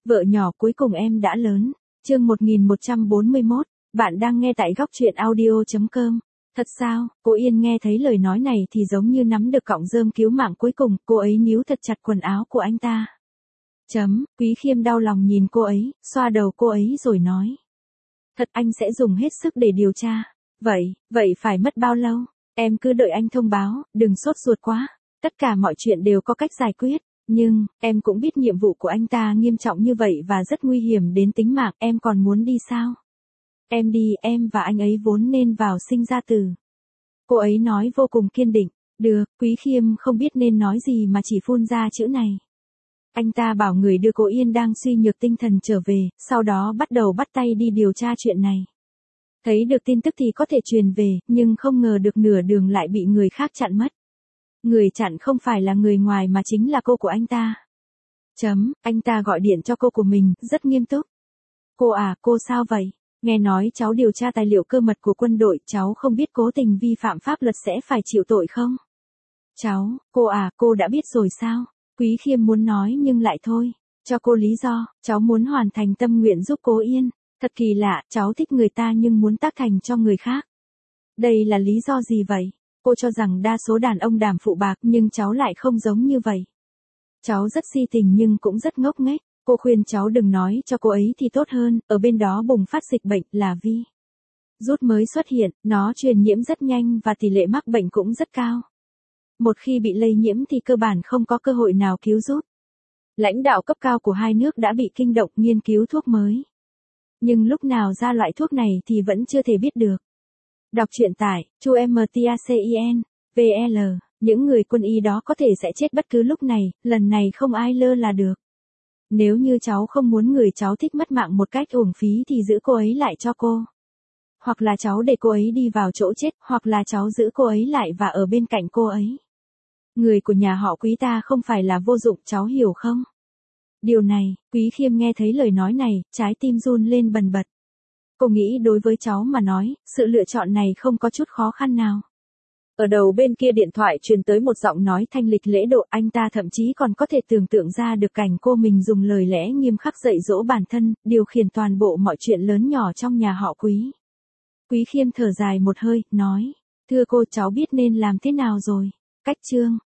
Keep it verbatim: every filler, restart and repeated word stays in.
Vợ nhỏ cuối cùng em đã lớn. Chương một nghìn một trăm bốn mươi mốt, bạn đang nghe tại góc truyện audio chấm com. Thật sao? Cô Yên nghe thấy lời nói này thì giống như nắm được cọng rơm cứu mạng cuối cùng, cô ấy níu thật chặt quần áo của anh ta. Chấm, Quý Khiêm đau lòng nhìn cô ấy, xoa đầu cô ấy rồi nói. Thật, anh sẽ dùng hết sức để điều tra. Vậy, vậy phải mất bao lâu? Em cứ đợi anh thông báo, đừng sốt ruột quá. Tất cả mọi chuyện đều có cách giải quyết. Nhưng, em cũng biết nhiệm vụ của anh ta nghiêm trọng như vậy và rất nguy hiểm đến tính mạng, em còn muốn đi sao? Em đi, em và anh ấy vốn nên vào sinh ra tử. Cô ấy nói vô cùng kiên định. Được, Quý Khiêm không biết nên nói gì mà chỉ phun ra chữ này. Anh ta bảo người đưa cô Yên đang suy nhược tinh thần trở về, sau đó bắt đầu bắt tay đi điều tra chuyện này. Thấy được tin tức thì có thể truyền về, nhưng không ngờ được nửa đường lại bị người khác chặn mất. Người chặn không phải là người ngoài mà chính là cô của anh ta. Chấm, anh ta gọi điện cho cô của mình, rất nghiêm túc. Cô à, cô sao vậy? Nghe nói cháu điều tra tài liệu cơ mật của quân đội, cháu không biết cố tình vi phạm pháp luật sẽ phải chịu tội không? Cháu, cô à, cô đã biết rồi sao? Quý Khiêm muốn nói nhưng lại thôi. Cho cô lý do, cháu muốn hoàn thành tâm nguyện giúp cô Yên. Thật kỳ lạ, cháu thích người ta nhưng muốn tác thành cho người khác. Đây là lý do gì vậy? Cô cho rằng đa số đàn ông đảm phụ bạc nhưng cháu lại không giống như vậy. Cháu rất si tình nhưng cũng rất ngốc nghếch. Cô khuyên cháu đừng nói cho cô ấy thì tốt hơn, ở bên đó bùng phát dịch bệnh là vi. Rút mới xuất hiện, nó truyền nhiễm rất nhanh và tỷ lệ mắc bệnh cũng rất cao. Một khi bị lây nhiễm thì cơ bản không có cơ hội nào cứu rút. Lãnh đạo cấp cao của hai nước đã bị kinh động nghiên cứu thuốc mới. Nhưng lúc nào ra loại thuốc này thì vẫn chưa thể biết được. Đọc truyện tải, Chu M T A C I N, V L, những người quân y đó có thể sẽ chết bất cứ lúc này, lần này không ai lơ là được. Nếu như cháu không muốn người cháu thích mất mạng một cách uổng phí thì giữ cô ấy lại cho cô. Hoặc là cháu để cô ấy đi vào chỗ chết, hoặc là cháu giữ cô ấy lại và ở bên cạnh cô ấy. Người của nhà họ Quý ta không phải là vô dụng, cháu hiểu không? Điều này, Quý Khiêm nghe thấy lời nói này, trái tim run lên bần bật. Cô nghĩ đối với cháu mà nói, sự lựa chọn này không có chút khó khăn nào. Ở đầu bên kia điện thoại truyền tới một giọng nói thanh lịch lễ độ, anh ta thậm chí còn có thể tưởng tượng ra được cảnh cô mình dùng lời lẽ nghiêm khắc dạy dỗ bản thân, điều khiển toàn bộ mọi chuyện lớn nhỏ trong nhà họ Quý. Quý Khiêm thở dài một hơi, nói, thưa cô, cháu biết nên làm thế nào rồi. Cách chương,